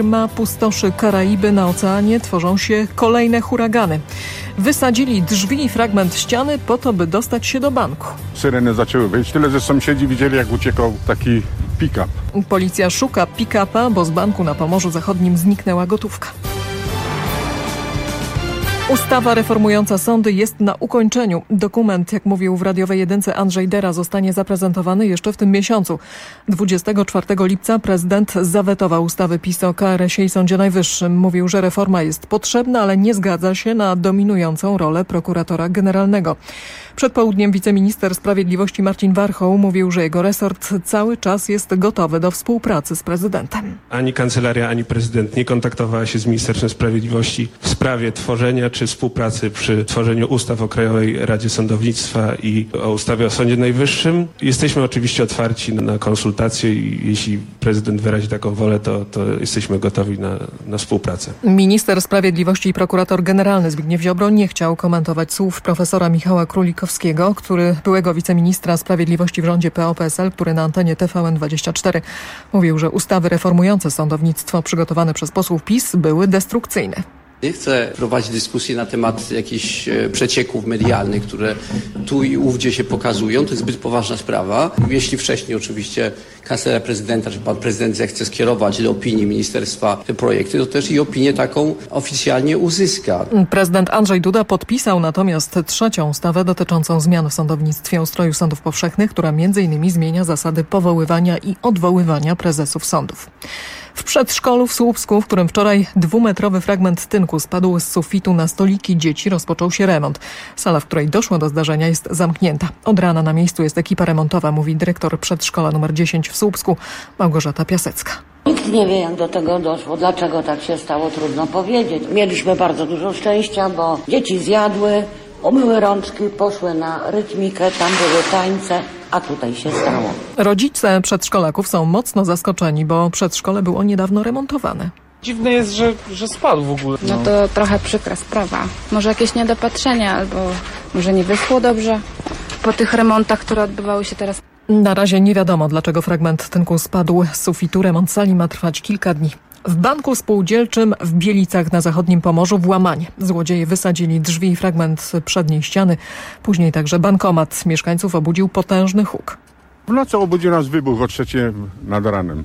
Pustoszy Karaiby, na oceanie tworzą się kolejne huragany. Wysadzili drzwi i fragment ściany po to, by dostać się do banku. Syreny zaczęły wyjść, tyle że sąsiedzi widzieli, jak uciekał taki pick-up. Policja szuka pick-upa, bo z banku na Pomorzu Zachodnim zniknęła gotówka. Ustawa reformująca sądy jest na ukończeniu. Dokument, jak mówił w radiowej jedynce Andrzej Dera, zostanie zaprezentowany jeszcze w tym miesiącu. 24 lipca prezydent zawetował ustawy PiS o KRS-ie i Sądzie Najwyższym. Mówił, że reforma jest potrzebna, ale nie zgadza się na dominującą rolę prokuratora generalnego. Przed południem wiceminister sprawiedliwości Marcin Warchoł mówił, że jego resort cały czas jest gotowy do współpracy z prezydentem. Ani kancelaria, ani prezydent nie kontaktowała się z Ministerstwem Sprawiedliwości w sprawie tworzenia czy współpracy przy tworzeniu ustaw o Krajowej Radzie Sądownictwa i o ustawie o Sądzie Najwyższym. Jesteśmy oczywiście otwarci na konsultacje i jeśli prezydent wyrazi taką wolę, to jesteśmy gotowi na współpracę. Minister Sprawiedliwości i prokurator generalny Zbigniew Ziobro nie chciał komentować słów profesora Michała Królikowskiego, byłego wiceministra sprawiedliwości w rządzie PO-PSL, który na antenie TVN24 mówił, że ustawy reformujące sądownictwo przygotowane przez posłów PiS były destrukcyjne. Nie chcę prowadzić dyskusji na temat jakichś przecieków medialnych, które tu i ówdzie się pokazują. To jest zbyt poważna sprawa. Jeśli wcześniej oczywiście kancelaria prezydenta czy pan prezydent zechce skierować do opinii ministerstwa te projekty, to też i opinię taką oficjalnie uzyska. Prezydent Andrzej Duda podpisał natomiast trzecią ustawę dotyczącą zmian w sądownictwie o ustroju sądów powszechnych, która m.in. zmienia zasady powoływania i odwoływania prezesów sądów. W przedszkolu w Słupsku, w którym wczoraj 2-metrowy fragment tynku spadł z sufitu na stoliki dzieci, rozpoczął się remont. Sala, w której doszło do zdarzenia, jest zamknięta. Od rana na miejscu jest ekipa remontowa, mówi dyrektor przedszkola nr 10 w Słupsku, Małgorzata Piasecka. Nikt nie wie, jak do tego doszło, dlaczego tak się stało, trudno powiedzieć. Mieliśmy bardzo dużo szczęścia, bo dzieci zjadły, umyły rączki, poszły na rytmikę, tam były tańce, a tutaj się stało. Rodzice przedszkolaków są mocno zaskoczeni, bo przedszkole było niedawno remontowane. Dziwne jest, że spadł w ogóle. No to trochę przykra sprawa. Może jakieś niedopatrzenia, albo może nie wyszło dobrze po tych remontach, które odbywały się teraz. Na razie nie wiadomo, dlaczego fragment tynku spadł z sufitu. Remont sali ma trwać kilka dni. W banku spółdzielczym w Bielicach na zachodnim Pomorzu włamanie. Złodzieje wysadzili drzwi i fragment przedniej ściany. Później także bankomat. Mieszkańców obudził potężny huk. W nocy obudził nas wybuch o 3:00 nad ranem.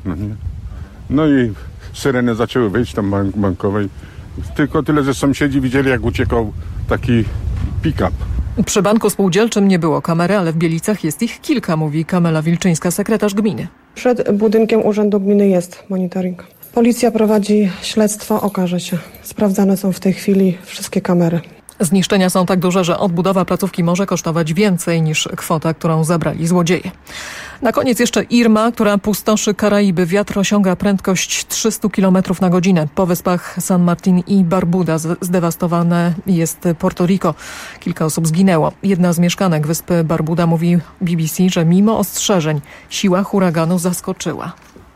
No i syreny zaczęły wyjść tam bankowej. Tylko tyle, że sąsiedzi widzieli, jak uciekał taki pick-up. Przy banku spółdzielczym nie było kamery, ale w Bielicach jest ich kilka, mówi Kamela Wilczyńska, sekretarz gminy. Przed budynkiem Urzędu Gminy jest monitoring. Policja prowadzi śledztwo, okaże się. Sprawdzane są w tej chwili wszystkie kamery. Zniszczenia są tak duże, że odbudowa placówki może kosztować więcej niż kwota, którą zabrali złodzieje. Na koniec jeszcze Irma, która pustoszy Karaiby. Wiatr osiąga prędkość 300 km na godzinę. Po wyspach San Martin i Barbuda zdewastowane jest Porto Rico. Kilka osób zginęło. Jedna z mieszkanek wyspy Barbuda mówi BBC, że mimo ostrzeżeń siła huraganu zaskoczyła.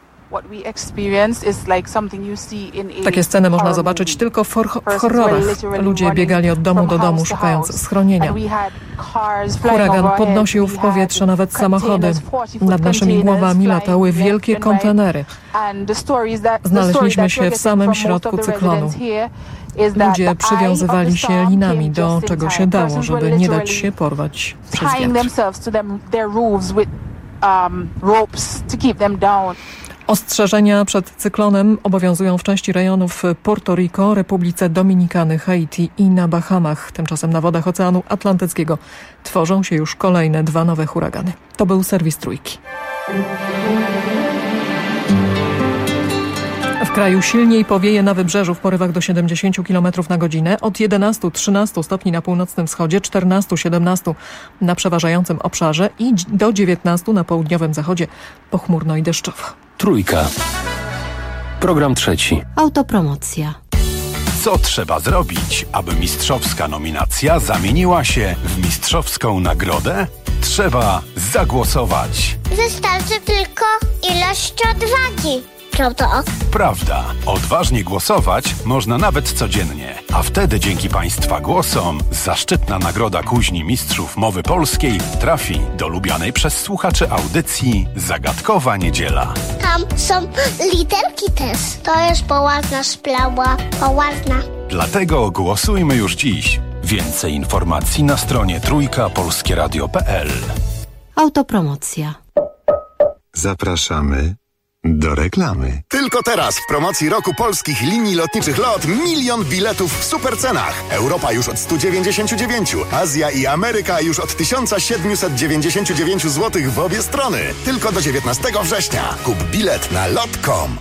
Takie sceny można zobaczyć tylko w horrorach. Ludzie biegali od domu do domu, szukając schronienia. Huragan podnosił w powietrze nawet samochody. Nad naszymi głowami latały wielkie kontenery. Znaleźliśmy się w samym środku cyklonu. Ludzie przywiązywali się linami do czego się dało, żeby nie dać się porwać przez wiatr. Ostrzeżenia przed cyklonem obowiązują w części rejonów Porto Rico, Republice Dominikany, Haiti i na Bahamach. Tymczasem na wodach Oceanu Atlantyckiego tworzą się już kolejne 2 nowe huragany. To był serwis Trójki. W kraju silniej powieje na wybrzeżu w porywach do 70 km na godzinę, od 11-13 stopni na północnym wschodzie, 14-17 na przeważającym obszarze i do 19 na południowym zachodzie, pochmurno i deszczowo. Trójka. Program trzeci. Autopromocja. Co trzeba zrobić, aby mistrzowska nominacja zamieniła się w mistrzowską nagrodę? Trzeba zagłosować. Wystarczy tylko ilość odwagi. Prawda? Prawda. Odważnie głosować można nawet codziennie. A wtedy dzięki Państwa głosom zaszczytna nagroda Kuźni Mistrzów Mowy Polskiej trafi do lubianej przez słuchaczy audycji Zagadkowa Niedziela. Tam są literki też. To jest poważna sprawa. Poważna. Dlatego głosujmy już dziś. Więcej informacji na stronie trójkapolskieradio.pl. Autopromocja. Zapraszamy do reklamy. Tylko teraz w promocji roku polskich linii lotniczych LOT 1 000 000 biletów w supercenach. Europa już od 199, Azja i Ameryka już od 1799 zł w obie strony. Tylko do 19 września. Kup bilet na lot.com.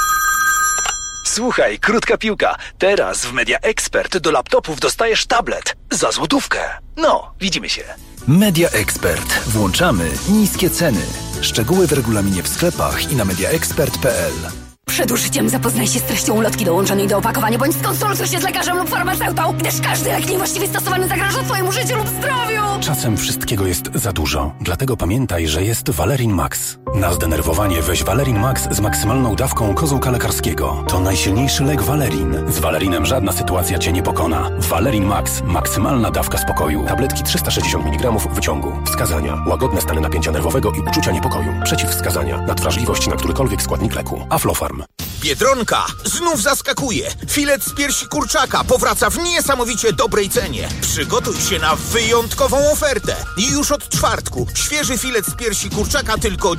Słuchaj, krótka piłka. Teraz w Media Expert do laptopów dostajesz tablet za złotówkę. No, widzimy się. Media Expert. Włączamy niskie ceny. Szczegóły w regulaminie w sklepach i na mediaexpert.pl. Przed użyciem zapoznaj się z treścią ulotki dołączonej do opakowania, bądź skonsultuj się z lekarzem lub farmaceutą, gdyż każdy lek niewłaściwie stosowany zagraża twojemu życiu lub zdrowiu. Czasem wszystkiego jest za dużo, dlatego pamiętaj, że jest Valerin Max. Na zdenerwowanie weź Valerin Max z maksymalną dawką kozłka lekarskiego. To najsilniejszy lek Valerin. Z Valerinem żadna sytuacja cię nie pokona. Valerin Max. Maksymalna dawka spokoju. Tabletki 360 mg wyciągu. Wskazania. Łagodne stany napięcia nerwowego i uczucia niepokoju. Przeciwwskazania. Nadwrażliwość na którykolwiek składnik leku. Aflofarm. Biedronka znów zaskakuje. Filet z piersi kurczaka powraca w niesamowicie dobrej cenie. Przygotuj się na wyjątkową ofertę. I już od czwartku świeży filet z piersi kurczaka tylko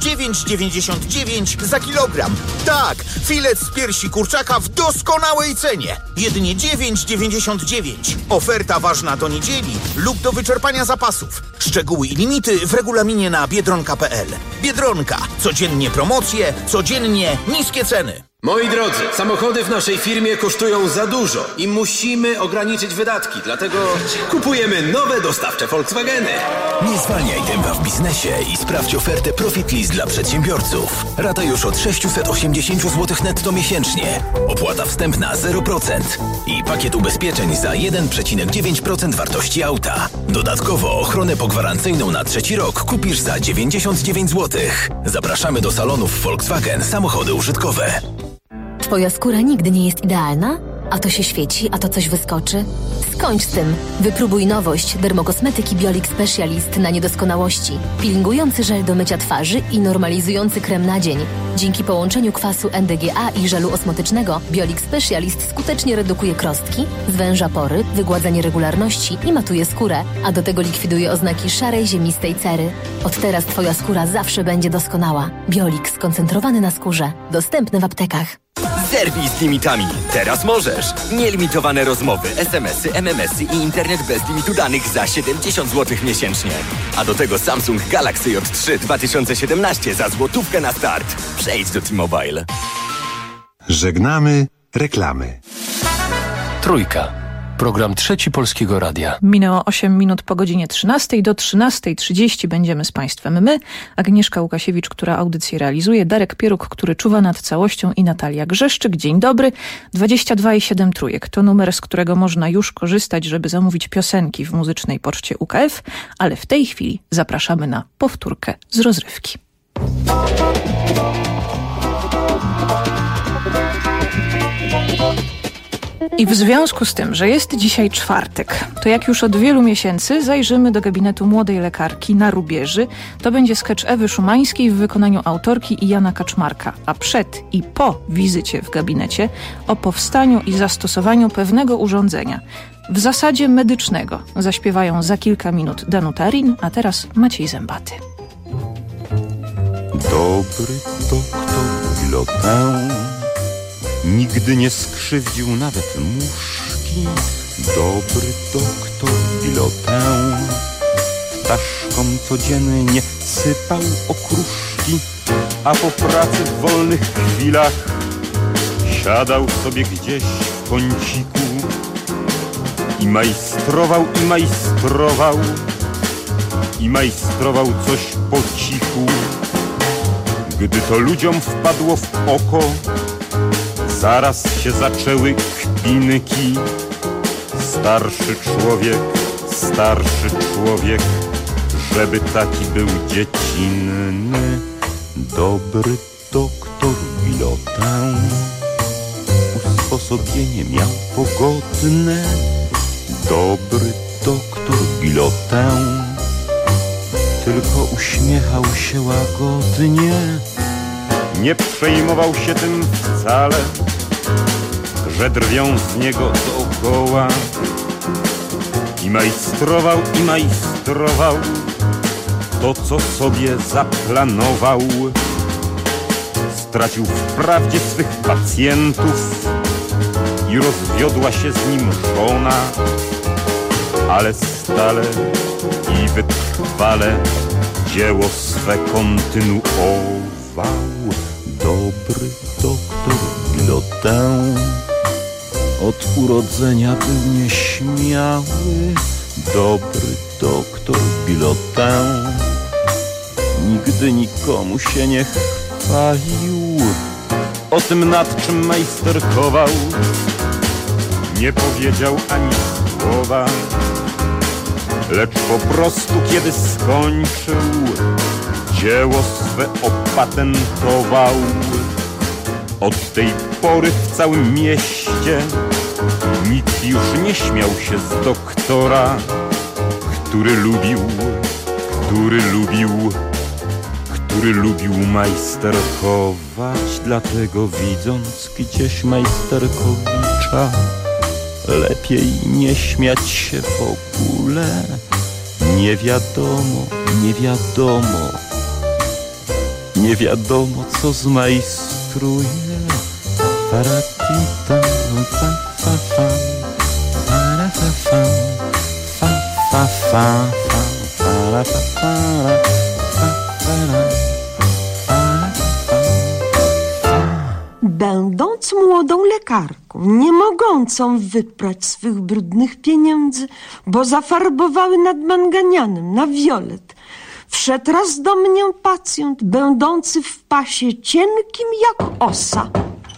9,99 za kilogram. Tak, filet z piersi kurczaka w doskonałej cenie. Jedynie 9,99. Oferta ważna do niedzieli lub do wyczerpania zapasów. Szczegóły i limity w regulaminie na biedronka.pl. Biedronka. Codziennie promocje, codziennie niskie ceny. Moi drodzy, samochody w naszej firmie kosztują za dużo i musimy ograniczyć wydatki, dlatego kupujemy nowe dostawcze Volkswageny. Nie zwalniaj tempa w biznesie i sprawdź ofertę Profit List dla przedsiębiorców. Rata już od 680 zł netto miesięcznie. Opłata wstępna 0% i pakiet ubezpieczeń za 1,9% wartości auta. Dodatkowo ochronę pogwarancyjną na 3. rok kupisz za 99 zł. Zapraszamy do salonów Volkswagen Samochody Użytkowe. Twoja skóra nigdy nie jest idealna? A to się świeci, a to coś wyskoczy? Skończ z tym. Wypróbuj nowość dermokosmetyki Biolix Specialist na niedoskonałości. Peelingujący żel do mycia twarzy i normalizujący krem na dzień. Dzięki połączeniu kwasu NDGA i żelu osmotycznego Biolix Specialist skutecznie redukuje krostki, zwęża pory, wygładza nieregularności i matuje skórę, a do tego likwiduje oznaki szarej, ziemistej cery. Od teraz Twoja skóra zawsze będzie doskonała. Biolix skoncentrowany na skórze. Dostępny w aptekach. Zerwij z limitami. Teraz możesz. Nielimitowane rozmowy, SMS-y, MMS-y i internet bez limitu danych za 70 zł miesięcznie. A do tego Samsung Galaxy J3 2017 za złotówkę na start. Przejdź do T-Mobile. Żegnamy reklamy. Trójka. Program Trzeci Polskiego Radia. Minęło 8 minut po godzinie 13. Do 13:30 będziemy z Państwem my, Agnieszka Łukasiewicz, która audycję realizuje, Darek Pieruk, który czuwa nad całością i Natalia Grzeszczyk. Dzień dobry. 22,7 trójek to numer, z którego można już korzystać, żeby zamówić piosenki w muzycznej poczcie UKF, ale w tej chwili zapraszamy na powtórkę z rozrywki. I w związku z tym, że jest dzisiaj czwartek, to jak już od wielu miesięcy zajrzymy do gabinetu młodej lekarki na Rubieży. To będzie skecz Ewy Szumańskiej w wykonaniu autorki i Jana Kaczmarka. A przed i po wizycie w gabinecie o powstaniu i zastosowaniu pewnego urządzenia, w zasadzie medycznego, zaśpiewają za kilka minut Danuta Rin, a teraz Maciej Zębaty. Dobry doktor Guillotin nigdy nie skrzywdził nawet muszki. Dobry doktor Guillotin ptaszkom codziennie sypał okruszki, a po pracy w wolnych chwilach siadał sobie gdzieś w kąciku i majstrował, i majstrował, i majstrował coś po cichu. Gdy to ludziom wpadło w oko, zaraz się zaczęły kpinki. Starszy człowiek, żeby taki był dziecinny. Dobry doktor Guillotin żyćko sobie nie miał pogodne. Dobry doktor Bilotin tylko uśmiechał się łagodnie. Nie przejmował się tym wcale, że drwią z niego dookoła. I majstrował to, co sobie zaplanował. Stracił wprawdzie swych pacjentów i rozwiodła się z nim żona, ale stale i wytrwale dzieło swe kontynuował. Dobry doktor Bilotin od urodzenia był nieśmiały. Dobry doktor Bilotin nigdy nikomu się nie chwalił. O tym, nad czym majsterkował, nie powiedział ani słowa, lecz po prostu kiedy skończył, dzieło swe opatentował. Od tej pory w całym mieście nikt już nie śmiał się z doktora, który lubił majsterkować. Dlatego widząc gdzieś majsterkowicza, lepiej nie śmiać się w ogóle. Nie wiadomo co zmajstruje. Będąc młodą lekarką, nie mogącą wyprać swych brudnych pieniędzy, bo zafarbowały nad manganianem na wiolet, wszedł raz do mnie pacjent, będący w pasie cienkim jak osa.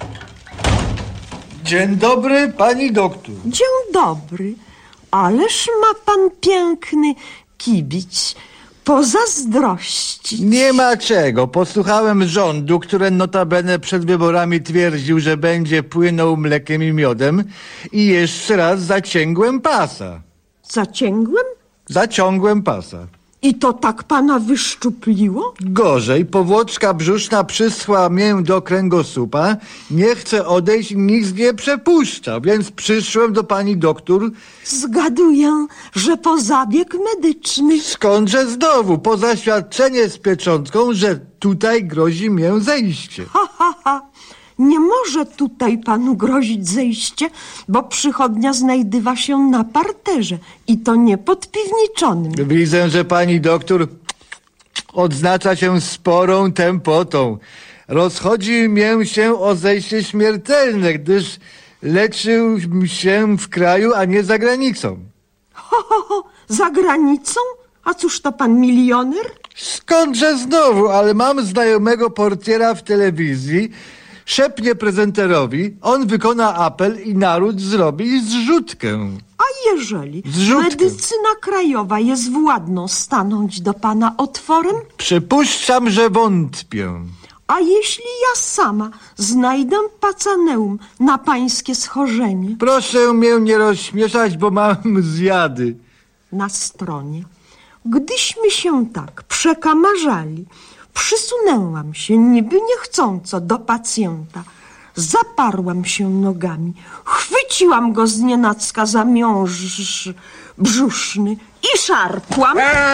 Dzień dobry, pani doktor. Dzień dobry, ależ ma pan piękny kibić. Pozazdrościć. Nie ma czego. Posłuchałem rządu, który notabene przed wyborami twierdził, że będzie płynął mlekiem i miodem, i jeszcze raz zaciągłem pasa. Zaciągłem? Zaciągłem pasa. I to tak pana wyszczupliło? Gorzej, powłoczka brzuszna przysła mię do kręgosłupa, nie chce odejść, nic nie przepuszcza, więc przyszłem do pani doktor. Zgaduję, że po zabieg medyczny. Skądże znowu, po zaświadczenie z pieczątką, że tutaj grozi mię zejście. Ha. Nie może tutaj panu grozić zejście, bo przychodnia znajdywa się na parterze i to nie pod piwniczonym. Widzę, że pani doktor odznacza się sporą tępotą. Rozchodzi mię się o zejście śmiertelne, gdyż leczył się w kraju, a nie za granicą. Za granicą? A cóż to pan milioner? Skądże znowu, ale mam znajomego portiera w telewizji, szepnie prezenterowi, on wykona apel i naród zrobi zrzutkę. A jeżeli medycyna krajowa jest władną stanąć do pana otworem? Przypuszczam, że wątpię. A jeśli ja sama znajdę pacaneum na pańskie schorzenie? Proszę mnie nie rozśmieszać, bo mam zjady. Na stronie, gdyśmy się tak przekamarzali, przysunęłam się niby niechcąco do pacjenta. Zaparłam się nogami, chwyciłam go znienacka za miąższ brzuszny i szarpłam.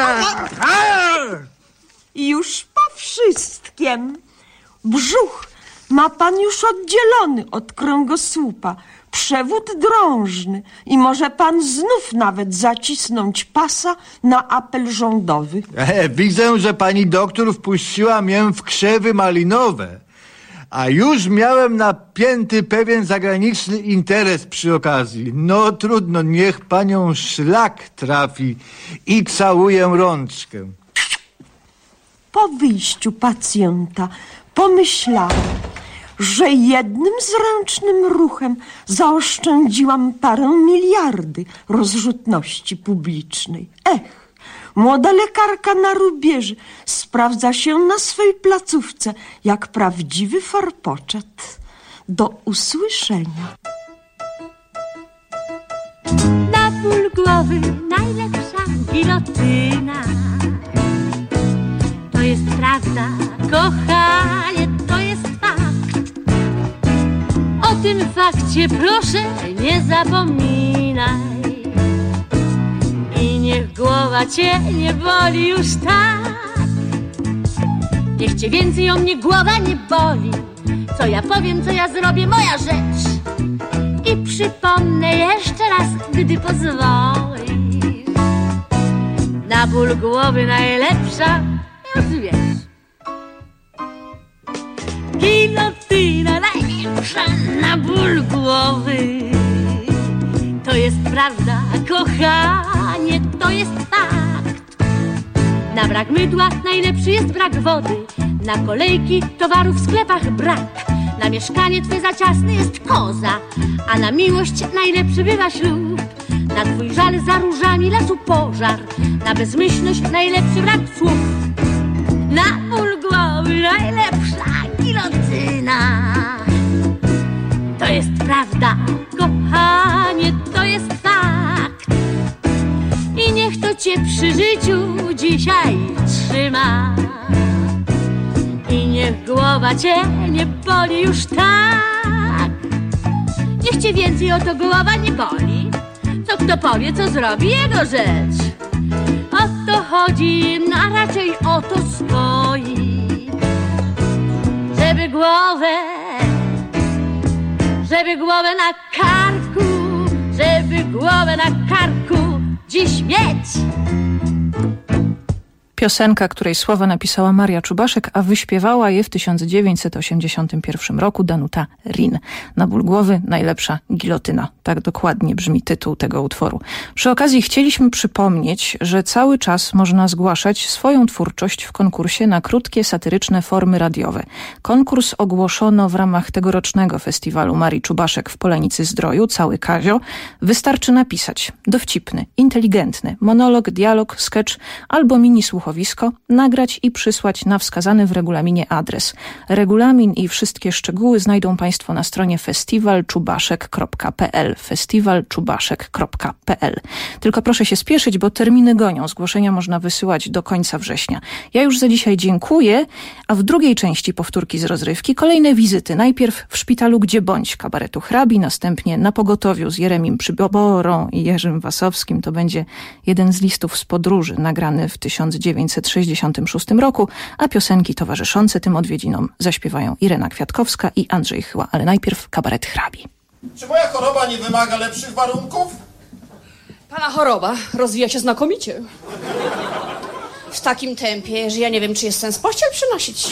Już po wszystkim. Brzuch ma pan już oddzielony od kręgosłupa, przewód drążny i może pan znów nawet zacisnąć pasa na apel rządowy. Widzę, że pani doktor wpuściła mię w krzewy malinowe, a już miałem napięty pewien zagraniczny interes przy okazji. No trudno, niech panią szlak trafi i całuję rączkę. Po wyjściu pacjenta pomyślałam, że jednym zręcznym ruchem zaoszczędziłam parę miliardy rozrzutności publicznej. Młoda lekarka na rubieży sprawdza się na swej placówce jak prawdziwy forpoczet. Do usłyszenia. Na ból głowy najlepsza gilotyna. To jest prawda, kochanie, to jest fakt. O tym fakcie proszę nie zapominaj. I niech głowa cię nie boli już tak. Niech cię więcej o mnie głowa nie boli. Co ja powiem, co ja zrobię, moja rzecz. I przypomnę jeszcze raz, gdy pozwolisz. Na ból głowy najlepsza, już wiesz. Gilotyna najlepsza na ból głowy. To jest prawda, kochanie, to jest fakt. Na brak mydła najlepszy jest brak wody. Na kolejki towarów w sklepach brak. Na mieszkanie twe za ciasny jest koza. A na miłość najlepszy bywa ślub. Na twój żal za różami lasu pożar. Na bezmyślność najlepszy brak słów. Na ból głowy najlepsza gilotyna. To jest prawda, kochanie, to jest fakt. I niech to cię przy życiu dzisiaj trzyma. I niech głowa cię nie boli już tak. Niech cię więcej o to głowa nie boli. Co kto powie, co zrobi, jego rzecz. O to chodzi, a raczej o to stoi. Żeby głowę na karku, żeby głowę na karku dziś mieć. Piosenka, której słowa napisała Maria Czubaszek, a wyśpiewała je w 1981 roku Danuta Rin. Na ból głowy najlepsza gilotyna. Tak dokładnie brzmi tytuł tego utworu. Przy okazji chcieliśmy przypomnieć, że cały czas można zgłaszać swoją twórczość w konkursie na krótkie, satyryczne formy radiowe. Konkurs ogłoszono w ramach tegorocznego festiwalu Marii Czubaszek w Polenicy-Zdroju, Cały Kazio. Wystarczy napisać dowcipny, inteligentny monolog, dialog, sketch albo mini słuchowisko, nagrać i przysłać na wskazany w regulaminie adres. Regulamin i wszystkie szczegóły znajdą Państwo na stronie festiwalczubaszek.pl festiwalczubaszek.pl. Tylko proszę się spieszyć, bo terminy gonią. Zgłoszenia można wysyłać do końca września. Ja już za dzisiaj dziękuję, a w drugiej części powtórki z rozrywki kolejne wizyty. Najpierw w szpitalu Gdzie Bądź kabaretu Hrabi, następnie na pogotowiu z Jeremim Przyborą i Jerzym Wasowskim. To będzie jeden z listów z podróży nagrany w 1966 roku, a piosenki towarzyszące tym odwiedzinom zaśpiewają Irena Kwiatkowska i Andrzej Chyła, ale najpierw kabaret Hrabi. Czy moja choroba nie wymaga lepszych warunków? Pana choroba rozwija się znakomicie. W takim tempie, że ja nie wiem, czy jest sens pościel przynosić.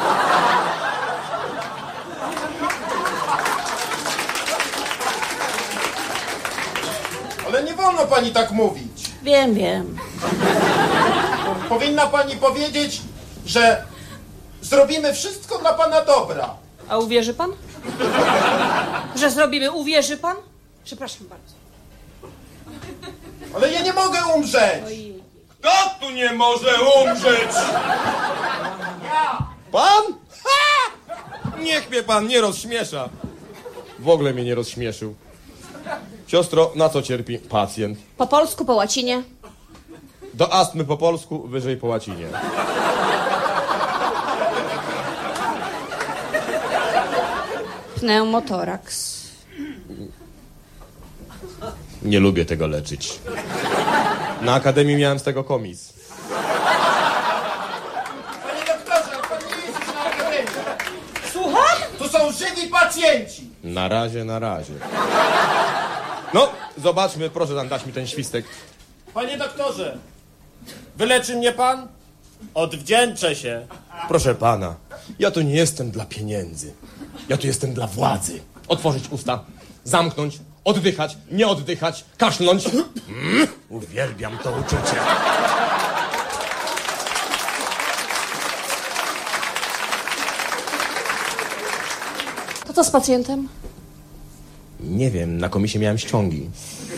Ale nie wolno pani tak mówić. Wiem. Powinna pani powiedzieć, że zrobimy wszystko dla pana dobra. A uwierzy pan? Że zrobimy, uwierzy pan? Przepraszam bardzo. Ale ja nie mogę umrzeć. Kto tu nie może umrzeć? Pan? Ha! Niech mnie pan nie rozśmiesza. W ogóle mnie nie rozśmieszył. Siostro, na co cierpi pacjent? Po polsku, po łacinie. Do astmy po polsku, wyżej po łacinie. Pneumotoraks. Nie lubię tego leczyć. Na akademii miałem z tego komis. Panie doktorze, pan nie jest już na akademii. Słucham? Tu są żywi pacjenci. Na razie. No, zobaczmy, proszę tam dać mi ten świstek. Panie doktorze, wyleczy mnie pan? Odwdzięczę się. Proszę pana, ja tu nie jestem dla pieniędzy. Ja tu jestem dla władzy. Otworzyć usta, zamknąć, oddychać, nie oddychać, kaszlnąć. Uwielbiam to uczucie. To co z pacjentem? Nie wiem, na komisie miałem ściągi.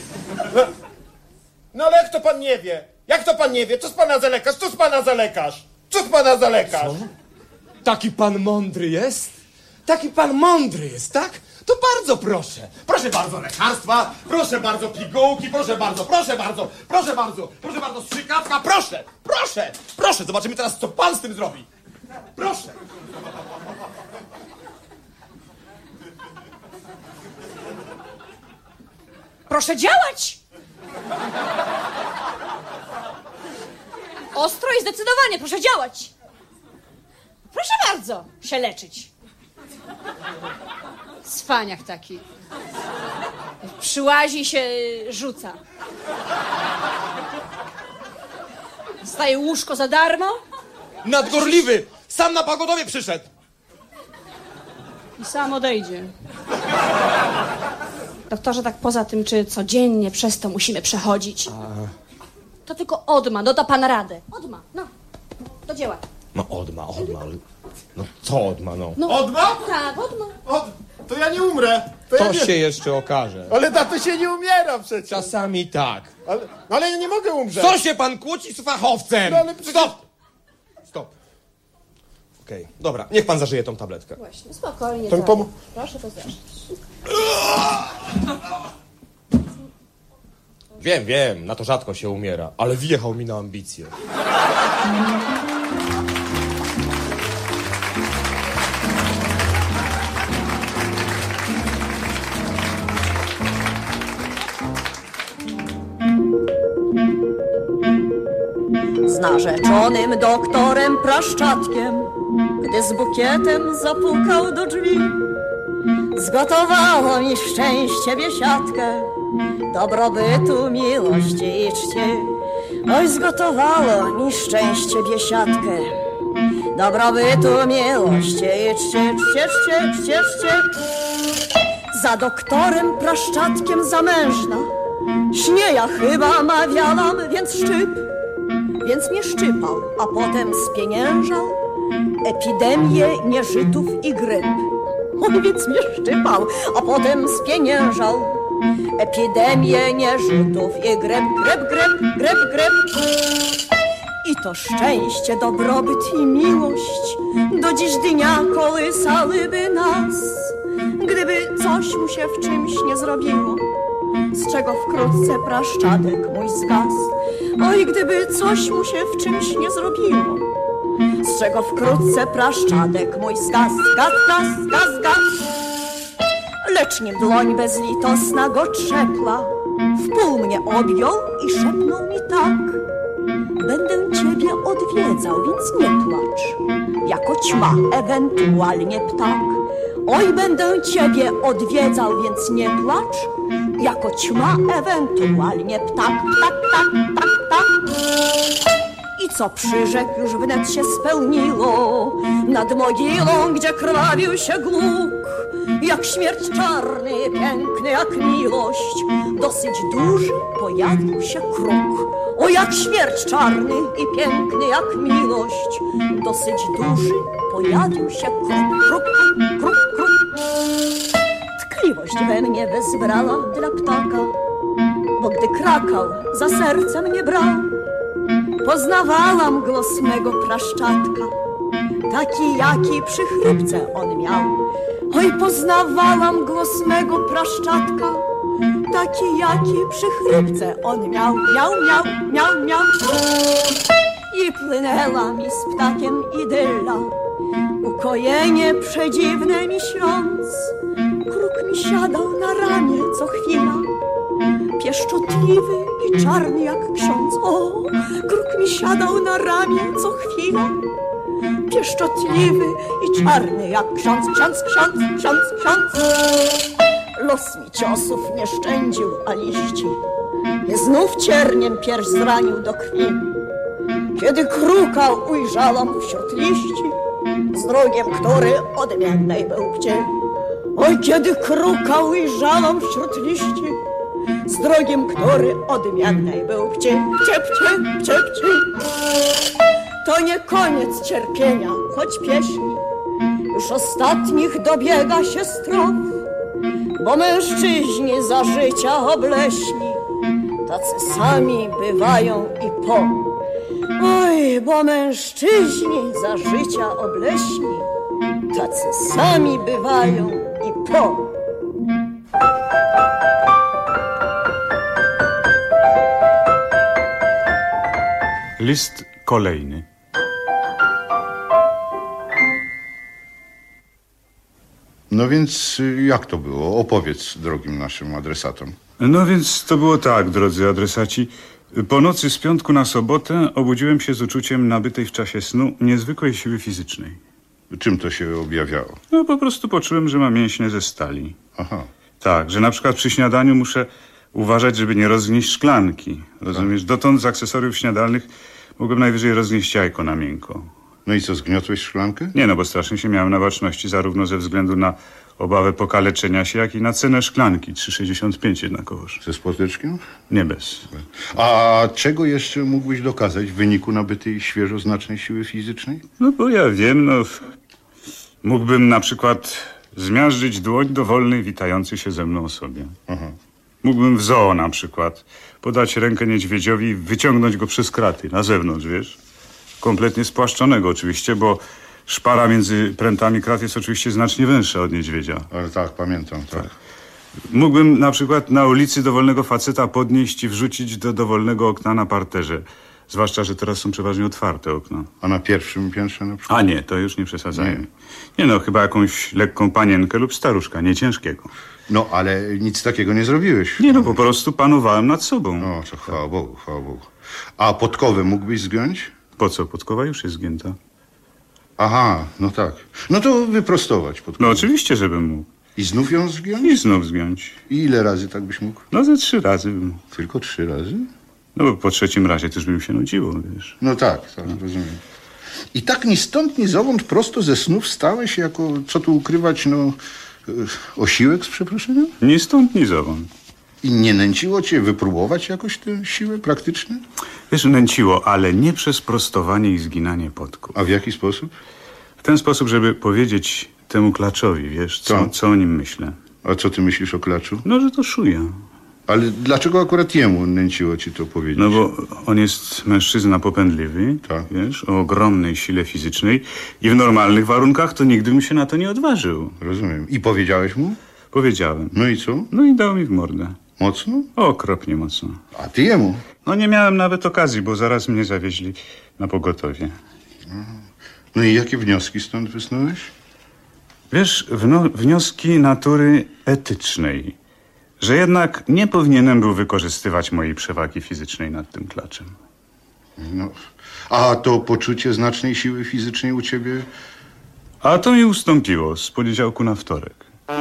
No ale jak to pan nie wie? Jak to pan nie wie? Co z pana za lekarz? Co z pana za lekarz? Co z pana za lekarz? Co? Taki pan mądry jest? Taki pan mądry jest, tak? To bardzo proszę. Proszę bardzo lekarstwa, proszę bardzo pigułki, proszę bardzo, strzykawka, proszę. Zobaczymy teraz, co pan z tym zrobi. Proszę. Proszę działać! Ostro i zdecydowanie, proszę działać! Proszę bardzo się leczyć. Cwaniak taki. Przyłazi się, rzuca. Dostaje łóżko za darmo. Nadgorliwy! Sam na pogodowie przyszedł. I sam odejdzie. Doktorze, tak poza tym, czy codziennie przez to musimy przechodzić? To tylko odma, no da pan radę. Odma, no. Do dzieła. No odma, ale... No co odma, no? Odma? Tak, odma. To ja nie umrę. To się jeszcze okaże. Ale tato się nie umiera przecież. Czasami tak. Ale ja nie mogę umrzeć. Co się pan kłóci z fachowcem? No ale przecież... Stop. Okej, dobra, niech pan zażyje tą tabletkę. Właśnie, spokojnie. To mi Proszę to zdarzyć. Wiem, na to rzadko się umiera, ale wjechał mi na ambicje. Z narzeczonym doktorem Praszczatkiem, gdy z bukietem zapukał do drzwi, zgotowało mi szczęście biesiadkę, dobrobytu, miłości i czci. Oj, zgotowało mi szczęście biesiadkę, dobrobytu, miłości i czci. Za doktorem Praszczatkiem zamężna, śnie ja chyba mawiałam, więc mnie szczypał, a potem spieniężał epidemię nieżytów i gryp. Oj, więc mnie szczypał, a potem spieniężał epidemię nieżytów i gryp. I to szczęście, dobrobyt i miłość do dziś dnia kołysałyby nas, gdyby coś mu się w czymś nie zrobiło, z czego wkrótce Praszczadek mój zgasł. Oj, gdyby coś mu się w czymś nie zrobiło, z czego wkrótce Praszczadek mój zgasł. Lecz nim dłoń bezlitosna go trzepła, wpół mnie objął i szepnął mi tak: będę ciebie odwiedzał, więc nie płacz, jako ćma, ewentualnie ptak. Oj, będę ciebie odwiedzał, więc nie płacz, jako ćma, ewentualnie ptak. I co przyrzekł, już wnet się spełniło, nad mogilą, gdzie krwawił się głuk. Jak śmierć czarny, piękny jak miłość, dosyć duży pojawił się kruk. O, jak śmierć czarny i piękny jak miłość, dosyć duży pojawił się kruk. Tkliwość we mnie wezbrała dla ptaka, bo gdy krakał, za serce mnie brał. Poznawałam głos mego Praszczatka, taki jaki przy chrypce on miał. Oj, poznawałam głos mego Praszczatka, taki jaki przy chrypce on miał. Miał. I płynęła mi z ptakiem idylla, ukojenie przedziwne mi świąc. Kruk mi siadał na ramię co chwila, pieszczotliwy i czarny jak ksiądz. O, kruk mi siadał na ramię co chwila, pieszczotliwy i czarny jak ksiądz. Los mi ciosów nie szczędził, a liści znów cierniem pierś zranił do krwi. Kiedy kruka ujrzałam wśród liści, z drugiem, który odmiennej był pcie. Oj, kiedy kruka ujrzałam wśród liści, z drugim, który odmiennej był pcie. To nie koniec cierpienia, choć pieśni już ostatnich dobiega się strof, bo mężczyźni za życia obleśni tacy sami bywają i po. Oj, bo mężczyźni za życia obleśni tacy sami bywają i po. List kolejny. No więc jak to było? Opowiedz drogim naszym adresatom. No więc to było tak, drodzy adresaci. Po nocy z piątku na sobotę obudziłem się z uczuciem nabytej w czasie snu niezwykłej siły fizycznej. Czym to się objawiało? No po prostu poczułem, że mam mięśnie ze stali. Aha. Tak, że na przykład przy śniadaniu muszę uważać, żeby nie rozgnieść szklanki. Rozumiesz? Dotąd z akcesoriów śniadalnych mogłem najwyżej rozgnieść jajko na miękko. No i co, zgniotłeś szklankę? Nie, no bo strasznie się miałem na baczności, zarówno ze względu na obawę pokaleczenia się, jak i na cenę szklanki. 3,65 jednakowoż. Ze spotyczkiem? Nie bez. A czego jeszcze mógłbyś dokazać w wyniku nabytej świeżo znacznej siły fizycznej? No bo ja wiem, no... Mógłbym na przykład zmiażdżyć dłoń dowolnej witającej się ze mną osobie. Aha. Mógłbym w zoo na przykład podać rękę niedźwiedziowi i wyciągnąć go przez kraty na zewnątrz, wiesz? Kompletnie spłaszczonego oczywiście, bo szpara między prętami krat jest oczywiście znacznie węższa od niedźwiedzia. Ale tak, pamiętam, tak. Mógłbym na przykład na ulicy dowolnego faceta podnieść i wrzucić do dowolnego okna na parterze. Zwłaszcza, że teraz są przeważnie otwarte okna. A na pierwszym piętrze na przykład? A nie, to już nie przesadzajmy. Nie no, chyba jakąś lekką panienkę lub staruszka, nie ciężkiego. No, ale nic takiego nie zrobiłeś. Nie no, po prostu panowałem nad sobą. No, to chwała Bogu, chwała Bogu. A podkowę mógłbyś zgiąć? Po co? Podkowa już jest zgięta. Aha, no tak. No to wyprostować podkowę. No oczywiście, żebym mógł. I znów ją zgiąć? I znów zgiąć. I ile razy tak byś mógł? No ze 3 razy bym mógł. Tylko 3 razy? No bo po 3. razie też bym się nudziło, wiesz. No tak, rozumiem. I tak ni stąd, ni zowąd prosto ze snów stałeś jako, co tu ukrywać, no, osiłek z przeproszeniem? Ni stąd, ni zowąd. I nie nęciło cię wypróbować jakoś tę siłę praktyczną? Wiesz, nęciło, ale nie przez prostowanie i zginanie podków. A w jaki sposób? W ten sposób, żeby powiedzieć temu klaczowi, wiesz, co o nim myślę. A co ty myślisz o klaczu? No, że to szuja. Ale dlaczego akurat jemu nęciło ci to powiedzieć? No bo on jest mężczyzna popędliwy, tak. Wiesz, o ogromnej sile fizycznej i w normalnych warunkach to nigdy bym się na to nie odważył. Rozumiem. I powiedziałeś mu? Powiedziałem. No i co? No i dał mi w mordę. Mocno? Okropnie mocno. A ty jemu? No nie miałem nawet okazji, bo zaraz mnie zawieźli na pogotowie. No i jakie wnioski stąd wysnułeś? Wiesz, wnioski natury etycznej. Że jednak nie powinienem był wykorzystywać mojej przewagi fizycznej nad tym klaczem. No, a to poczucie znacznej siły fizycznej u ciebie? A to mi ustąpiło z poniedziałku na wtorek.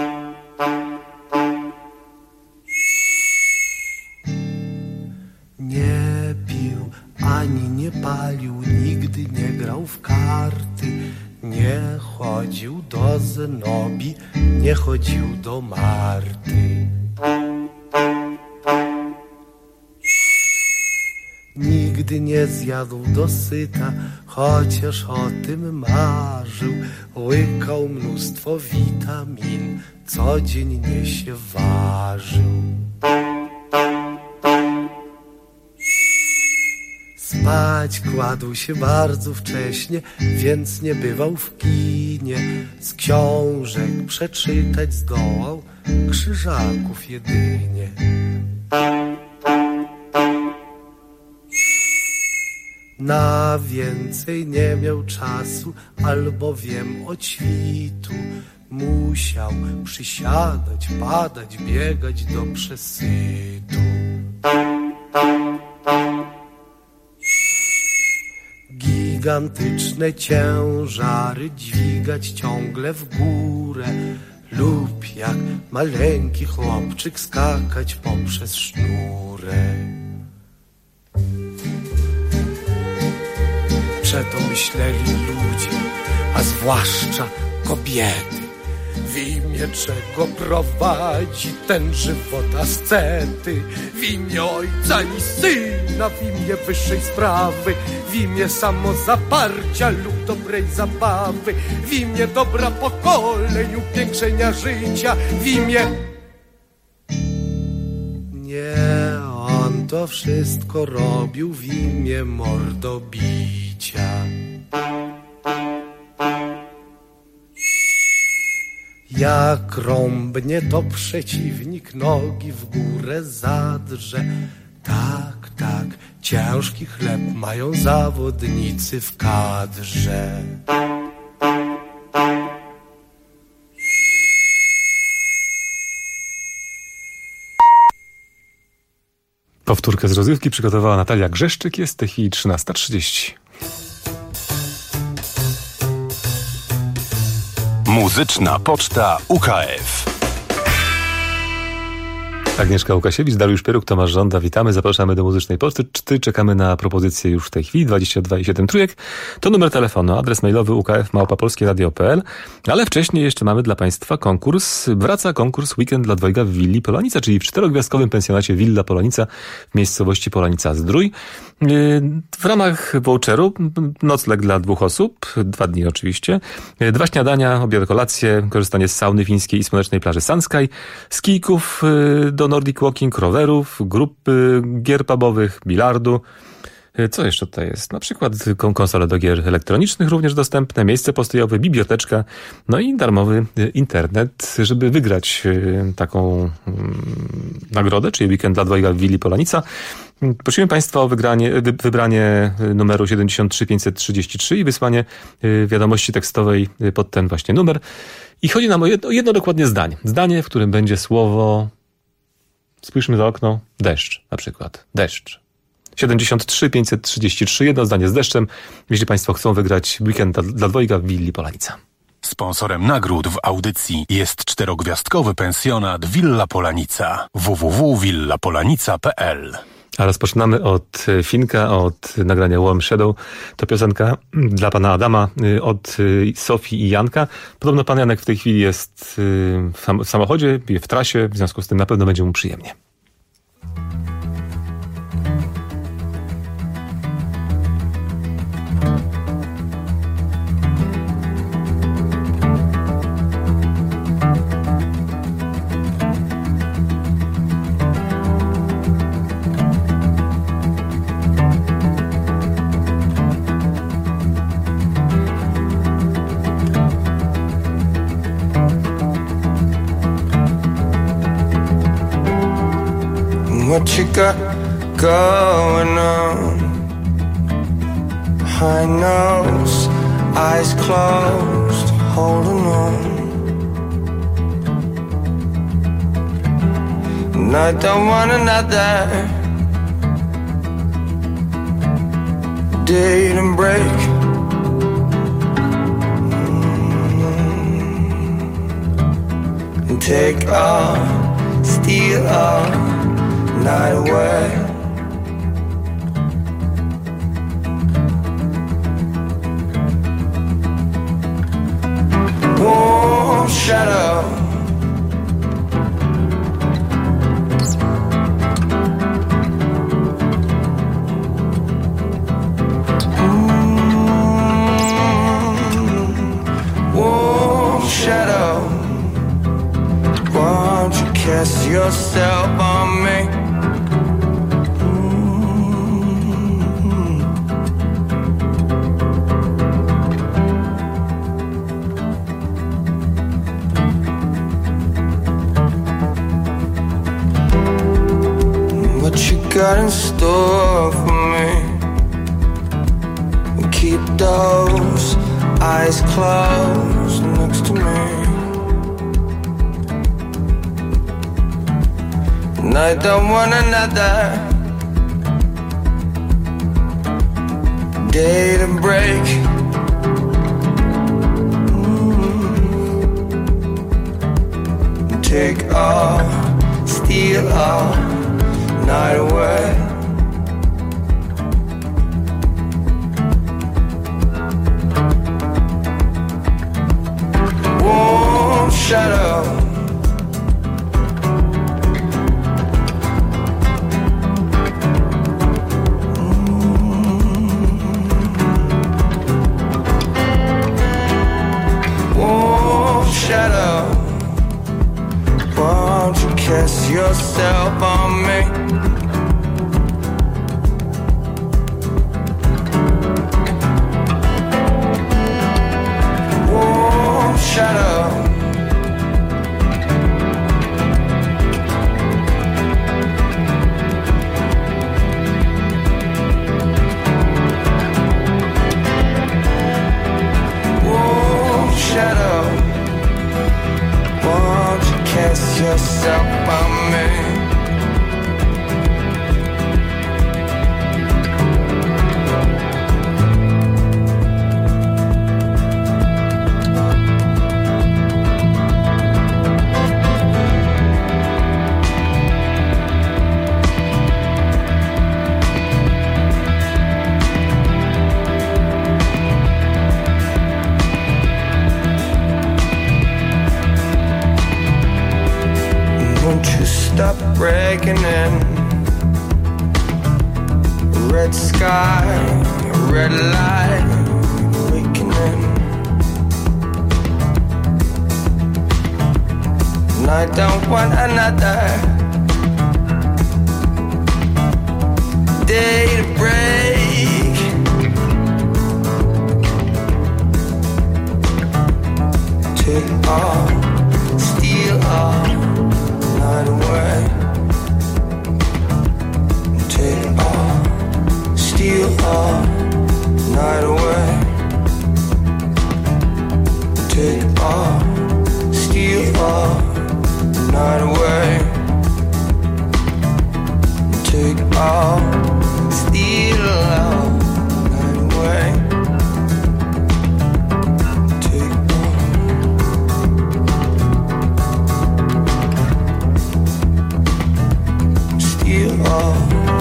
Nie pił, ani nie palił, nigdy nie grał w karty. Nie chodził do Zenobi, nie chodził do Marty. Nigdy nie zjadł dosyta, chociaż o tym marzył. Łykał mnóstwo witamin, codziennie się ważył. Spać kładł się bardzo wcześnie, więc nie bywał w kinie. Z książek przeczytać zdołał Krzyżaków jedynie. Na więcej nie miał czasu, albowiem od świtu musiał przysiadać, padać, biegać do przesytu. Gigantyczne ciężary dźwigać ciągle w górę lub jak maleńki chłopczyk skakać poprzez sznurę. Przeto myśleli ludzie, a zwłaszcza kobiety, w imię czego prowadzi ten żywot ascety, w imię ojca i syna, w imię wyższej sprawy, w imię samozaparcia lub dobrej zabawy, w imię dobra pokoleń, upiększenia życia, w imię... Nie, on to wszystko robił w imię mordobicia. Jak rąbnie, to przeciwnik nogi w górę zadrze. Tak tak ciężki chleb mają zawodnicy w kadrze. Powtórkę z rozrywki przygotowała Natalia Grzeszczyk. Jest w tej chwili 13:30. Muzyczna Poczta UKF. Agnieszka Łukasiewicz, Dariusz Pieruk, Tomasz Żąda. Witamy, zapraszamy do Muzycznej Poczty. Czekamy na propozycje już w tej chwili. 22,7 trójek. To numer telefonu, adres mailowy ukf@polskieradio.pl. Ale wcześniej jeszcze mamy dla Państwa konkurs. Wraca konkurs Weekend dla dwojga w Willi Polonica, czyli w 4-gwiazdkowym pensjonacie Villa Polonica w miejscowości Polonica-Zdrój. W ramach voucheru nocleg dla 2 osób, 2 dni oczywiście, 2 śniadania, obiad, kolację, korzystanie z sauny fińskiej i słonecznej plaży Sunsky, z kijków do Nordic Walking, rowerów, grupy gier pubowych, bilardu. Co jeszcze tutaj jest? Na przykład konsole do gier elektronicznych również dostępne, miejsce postojowe, biblioteczka, no i darmowy internet, żeby wygrać taką nagrodę, czyli Weekend dla dwojga w Willi Polonica. Prosimy Państwa o wybranie numeru 73533 i wysłanie wiadomości tekstowej pod ten właśnie numer. I chodzi nam o jedno dokładnie zdanie. Zdanie, w którym będzie słowo, spójrzmy za okno, deszcz na przykład. Deszcz. 73 533, jedno zdanie z deszczem, jeśli Państwo chcą wygrać Weekend dla dwojga w Willi Polonica. Sponsorem nagród w audycji jest 4-gwiazdkowy pensjonat Villa Polanica. www.villapolanica.pl. A rozpoczynamy od Finka, od nagrania Warm Shadow. To piosenka dla pana Adama od Sofii i Janka. Podobno pan Janek w tej chwili jest w samochodzie, w trasie, w związku z tym na pewno będzie mu przyjemnie. What you got going on? High nose, eyes closed, holding on. And I don't want another date and break. And take all, steal all night away. Warm shadow, warm shadow. Won't you cast yourself on me? Got in store for me. Keep those eyes closed next to me. And I don't want another day to break. Take all, steal all night away. Warm shadow, warm shadow. Won't you cast yourself on me? Shadow, stop breaking in. Red sky, red light, awakening. And I don't want another day to break. Take all, steal all, night away. Take all, steal all, night away. Take all, steal all, night away. Take all, steal all, night away. Take all, steal all.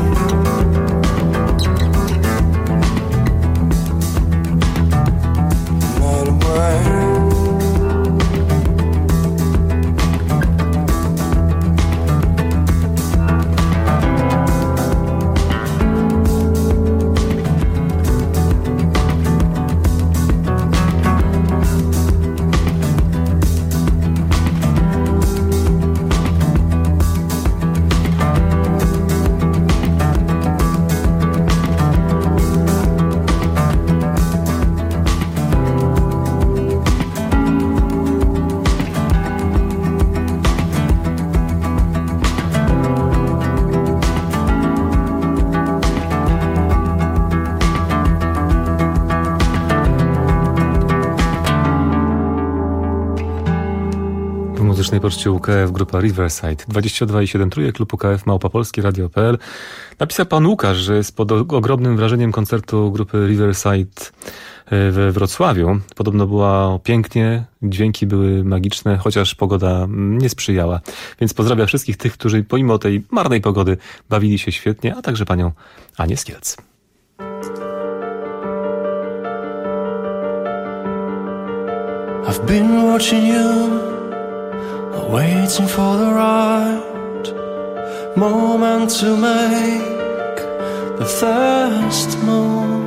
Muzycznej Poczcie UKF, grupa Riverside 22,7 trójek, klub UKF @polskieradio.pl. Napisał pan Łukasz, że jest pod ogromnym wrażeniem koncertu grupy Riverside we Wrocławiu. Podobno było pięknie, dźwięki były magiczne, chociaż pogoda nie sprzyjała. Więc pozdrawia wszystkich tych, którzy pomimo tej marnej pogody bawili się świetnie, a także panią Anię z Kielc. I've been watching you, waiting for the right moment to make the first move.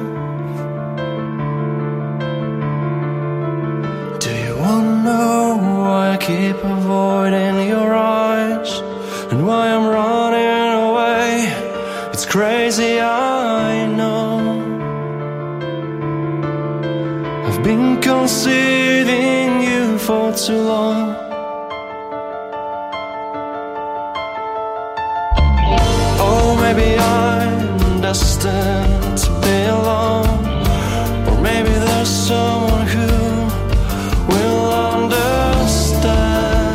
Do you wanna know why I keep avoiding your eyes and why I'm running away? It's crazy, I know. I've been conceiving you for too long. Maybe I'm destined to be alone, or maybe there's someone who will understand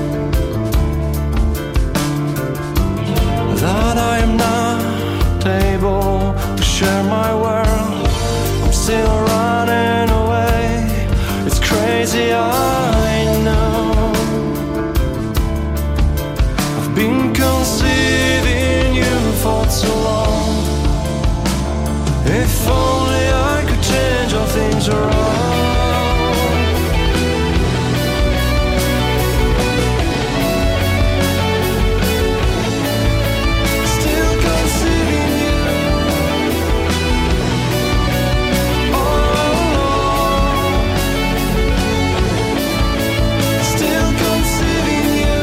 that I am not able to share my world. I'm still running away. It's crazy, I know. I've been conceiving you for too long. If only I could change all things around. Still conceiving you all alone. Still conceiving you.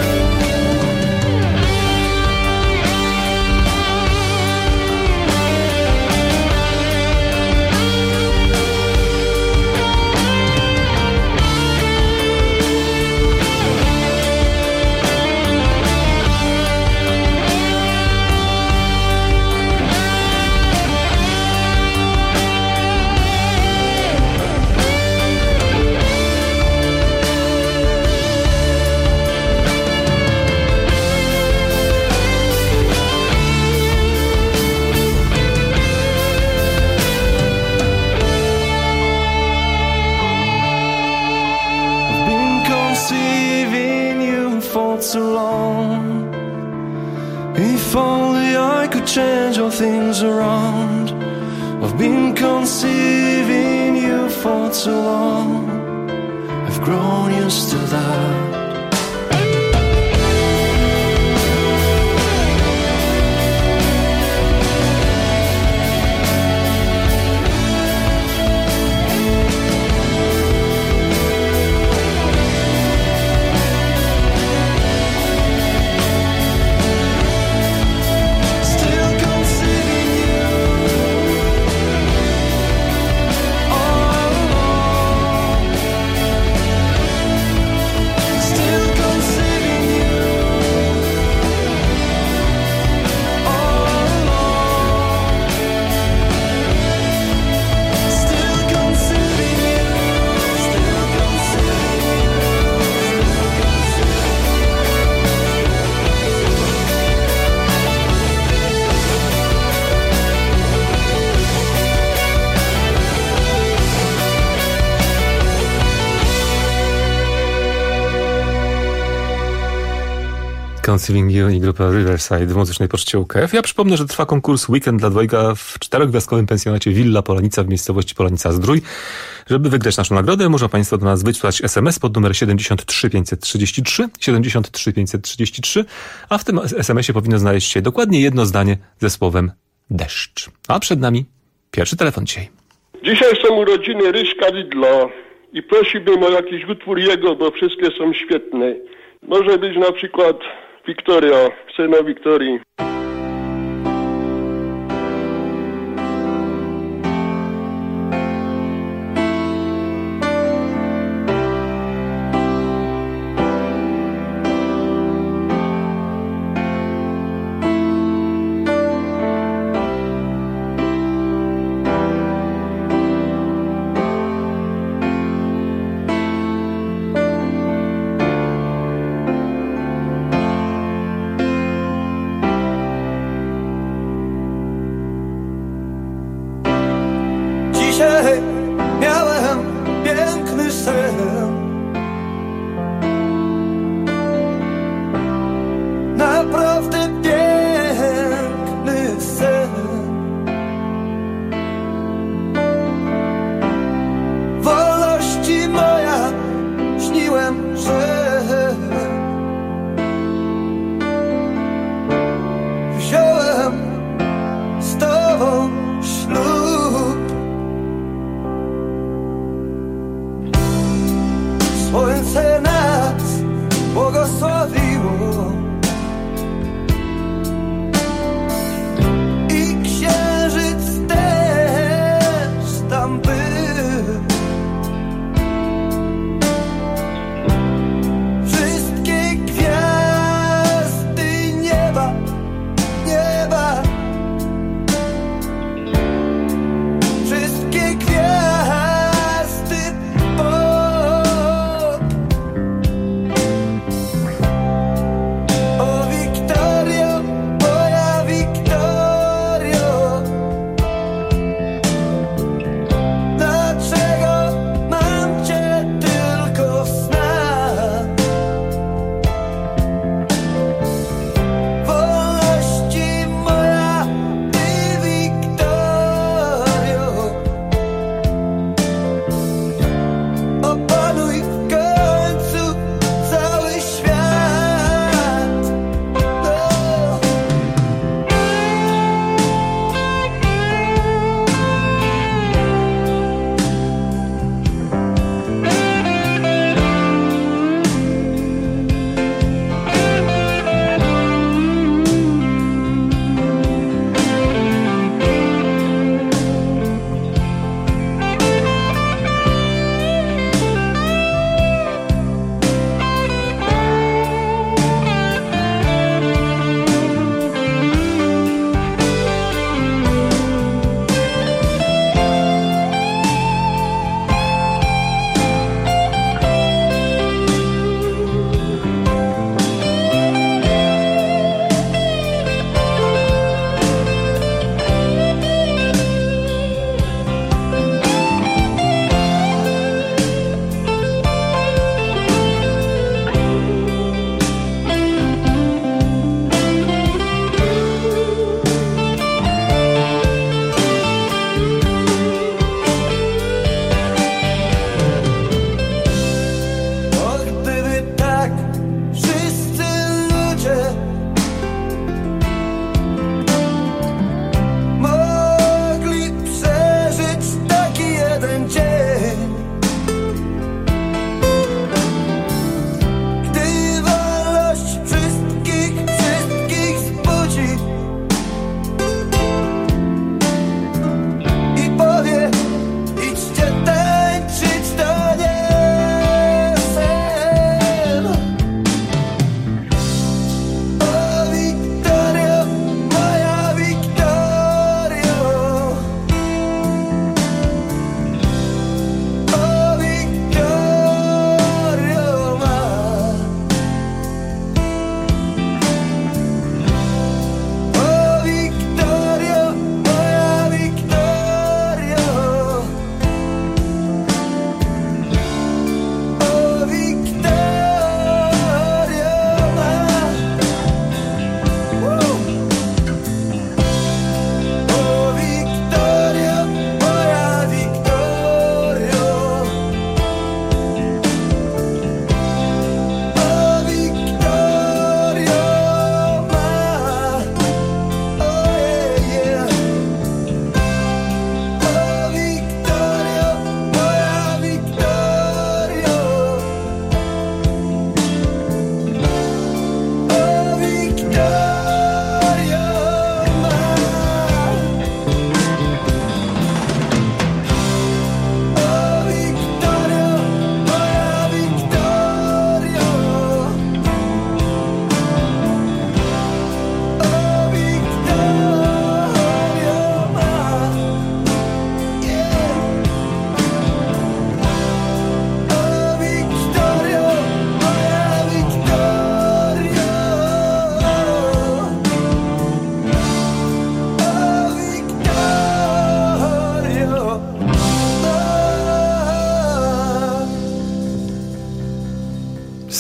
Too long. If only I could change all things around. I've been conceiving you for too long. I've grown used to that. Conceiving You i grupa Riverside w muzycznej poczcie UKF. Ja przypomnę, że trwa konkurs Weekend dla dwojga w 4-gwiazdkowym pensjonacie Villa Polanica w miejscowości Polanica-Zdrój. Żeby wygrać naszą nagrodę, muszą Państwo do nas wysłać SMS pod numer 73533, 73533, a w tym SMS-ie powinno znaleźć się dokładnie jedno zdanie ze słowem deszcz. A przed nami pierwszy telefon dzisiaj. Dzisiaj są urodziny Ryśka Ridla i prosiłbym o jakiś utwór jego, bo wszystkie są świetne. Może być na przykład Wiktoria, syna Wiktorii.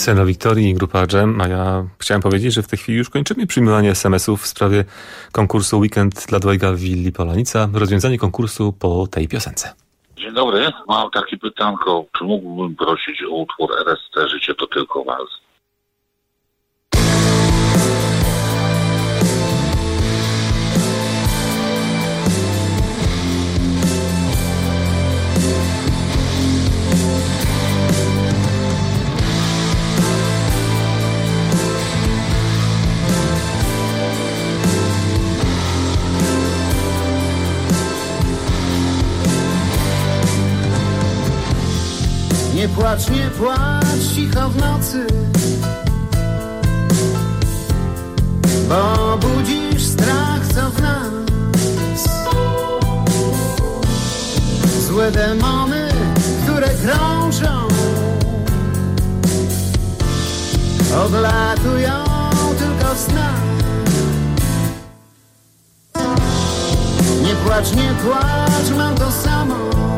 Scena Wiktorii i grupa Dżem, a ja chciałem powiedzieć, że w tej chwili już kończymy przyjmowanie SMS-ów w sprawie konkursu Weekend dla dwojga w willi Polanica. Rozwiązanie konkursu po tej piosence. Dzień dobry, mam takie pytanko. Czy mógłbym prosić o utwór RST Życie to tylko wals? Nie płacz cicho w nocy, bo budzisz strach, co w nas. Złe demony, które krążą, odlatują tylko w snach. Nie płacz, mam to samo.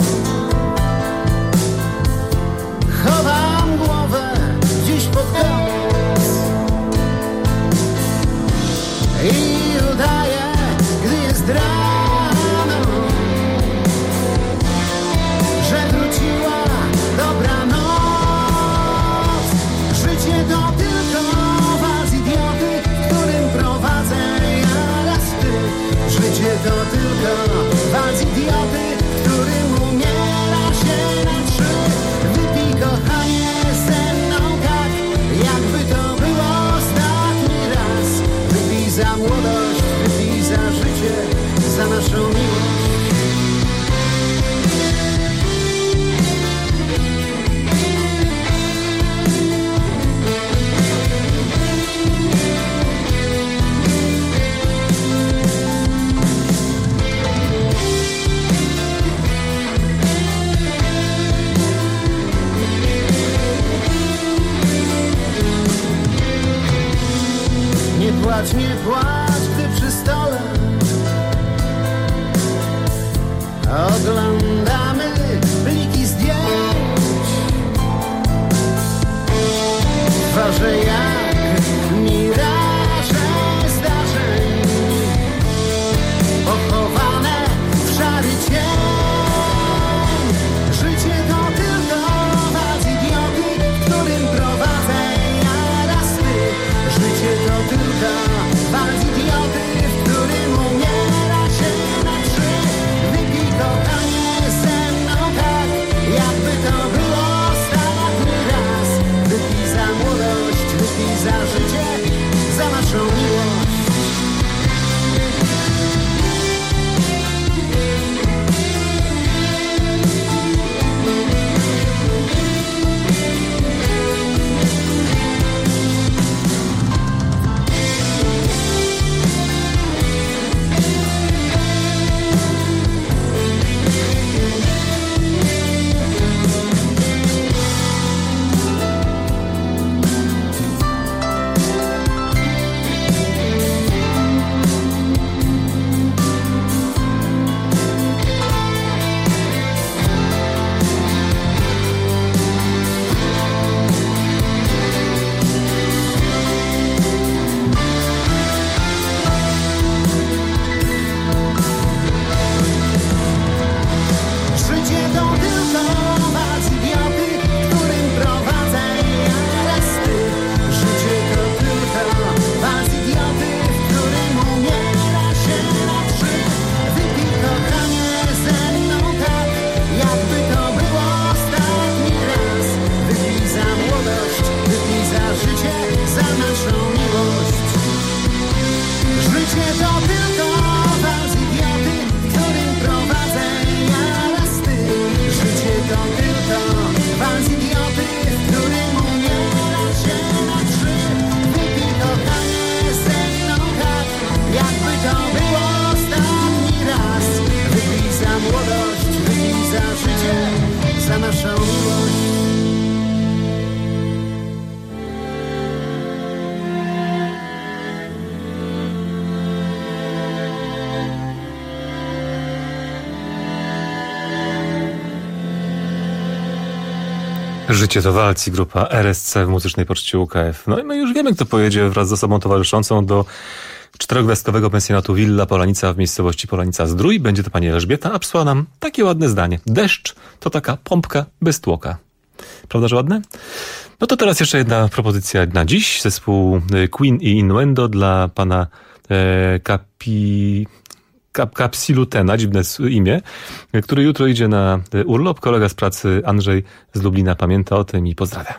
Chowam głowę gdzieś pod koc i udaję, gdy jest rano, że wróciła dobra noc. Życie to tylko was idioty, w którym prowadzę ja raz ty. Życie to tylko was idioty, w którym umiera się na trzy. Kochanie ze mną tak, jakby to było ostatni raz. Wypij za młodość, wypij za życie, za naszą miłość. Nie płacz, gdy przy stole oglądamy pliki zdjęć. Twarze jak miraże zdarzeń, pochowane w szary cień. Życie to tylko was idioty, w którym prowadzę ja raz ty. Życie to tylko was idioty, w którym umiera się na trzy. Wypij kochanie ze mną tak, jakby to było ostatni raz. Wypij za młodość, wypij za życie, za naszą miłość. Życie to walc i grupa RSC w muzycznej poczcie UKF. No i my już wiemy, kto pojedzie wraz z osobą towarzyszącą do 4-gwiazdkowego pensjonatu Villa Polanica w miejscowości Polanica-Zdrój. Będzie to pani Elżbieta, a przysłała nam takie ładne zdanie. Deszcz to taka pompka bez tłoka. Prawda, że ładne? No to teraz jeszcze jedna propozycja na dziś. Zespół Queen i Innuendo dla pana Kapsilutena, dziwne imię, który jutro idzie na urlop. Kolega z pracy Andrzej z Lublina pamięta o tym i pozdrawia.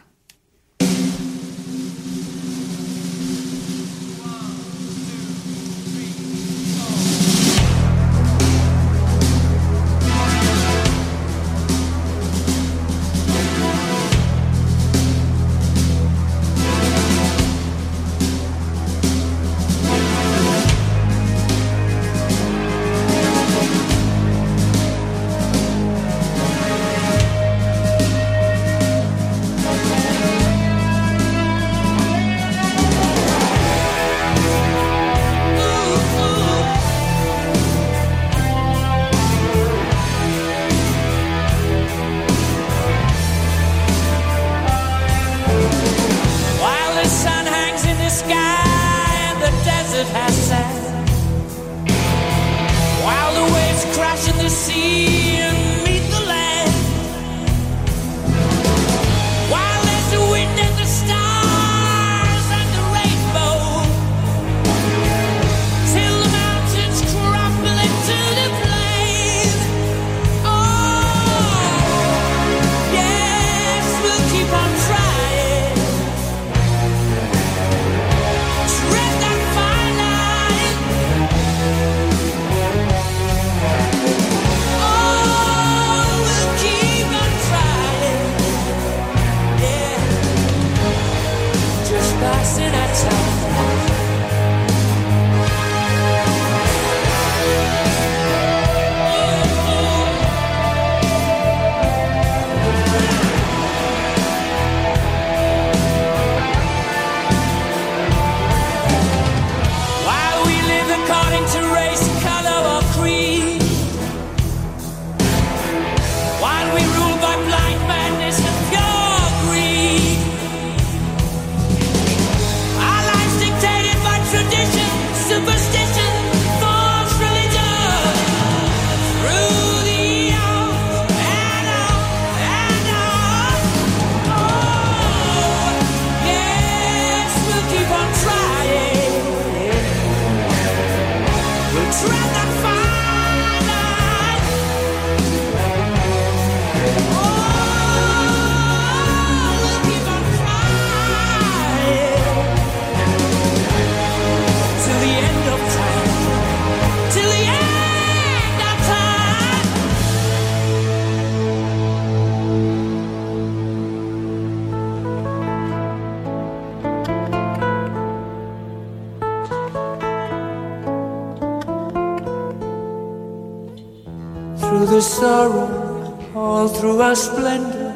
Through the sorrow, all through our splendor,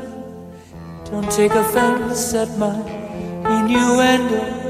don't take offense at my innuendo.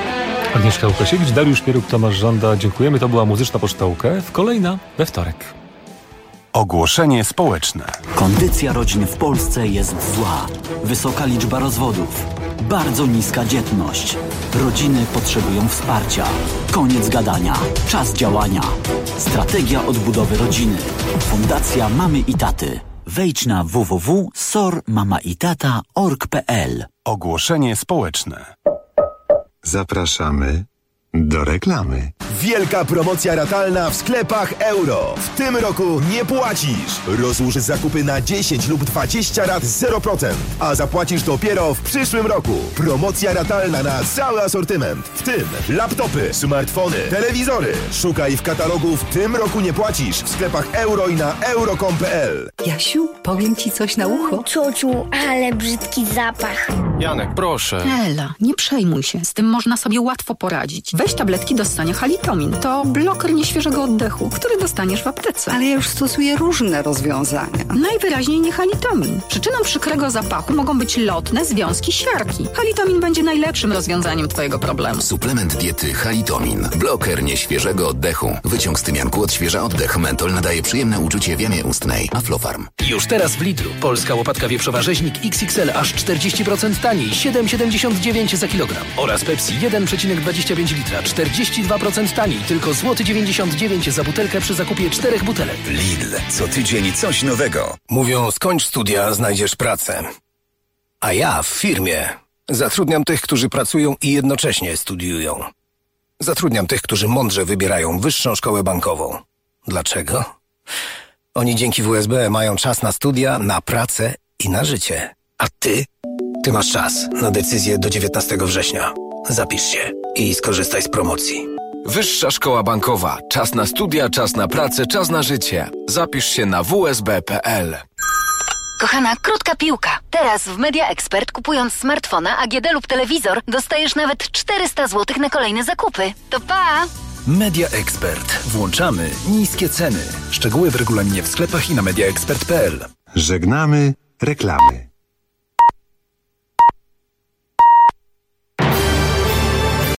Agnieszka Łukasiewicz, Dariusz Pieruk, Tomasz Żąda. Dziękujemy. To była Muzyczna Poczta UKF. Kolejna we wtorek. Ogłoszenie społeczne. Kondycja rodzin w Polsce jest zła. Wysoka liczba rozwodów. Bardzo niska dzietność. Rodziny potrzebują wsparcia. Koniec gadania. Czas działania. Strategia odbudowy rodziny. Fundacja Mamy i Taty. Wejdź na www.sormamaitata.org.pl. Ogłoszenie społeczne. Zapraszamy do reklamy. Wielka promocja ratalna w sklepach Euro. W tym roku nie płacisz. Rozłóż zakupy na 10 lub 20 rat 0%, a zapłacisz dopiero w przyszłym roku. Promocja ratalna na cały asortyment, w tym laptopy, smartfony, telewizory. Szukaj w katalogu "W tym roku nie płacisz" w sklepach Euro i na euro.com.pl. Jasiu, powiem ci coś na ucho. Ciociu, ale brzydki zapach. Janek, proszę. Ela, nie przejmuj się, z tym można sobie łatwo poradzić. Weź tabletki do ssania Halitomin. To bloker nieświeżego oddechu, który dostaniesz w aptece. Ale ja już stosuję różne rozwiązania. Najwyraźniej nie Halitomin. Przyczyną przykrego zapachu mogą być lotne związki siarki. Halitomin będzie najlepszym rozwiązaniem twojego problemu. Suplement diety Halitomin. Bloker nieświeżego oddechu. Wyciąg z tymianku odświeża oddech. Mentol nadaje przyjemne uczucie w jamie ustnej. Aflofarm. Już teraz w Lidlu. Polska łopatka wieprzowa rzeźnik XXL aż 40% taniej. 7,79 za kilogram. Oraz Pepsi 1,25 litra. 42% taniej. Tylko złoty 99 za butelkę przy zakupie 4 butelek. Lidl. Co tydzień coś nowego. Mówią, skończ studia, znajdziesz pracę. A ja w firmie zatrudniam tych, którzy pracują i jednocześnie studiują. Zatrudniam tych, którzy mądrze wybierają wyższą szkołę bankową. Dlaczego? Oni dzięki WSB mają czas na studia, na pracę i na życie. A ty? Ty masz czas na decyzję do 19 września. Zapisz się i skorzystaj z promocji. Wyższa szkoła bankowa. Czas na studia, czas na pracę, czas na życie. Zapisz się na wsb.pl. Kochana, krótka piłka. Teraz w Media Expert, kupując smartfona, AGD lub telewizor, dostajesz nawet 400 zł na kolejne zakupy. To pa! Media Expert. Włączamy niskie ceny. Szczegóły w regulaminie w sklepach i na mediaexpert.pl. Żegnamy reklamy.